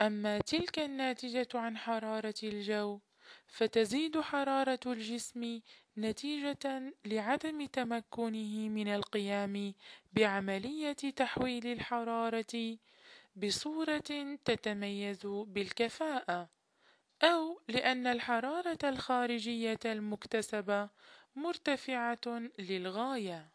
أما تلك الناتجة عن حرارة الجو فتزيد حرارة الجسم نتيجة لعدم تمكنه من القيام بعملية تحويل الحرارة بصورة تتميز بالكفاءة، أو لأن الحرارة الخارجية المكتسبة مرتفعة للغاية.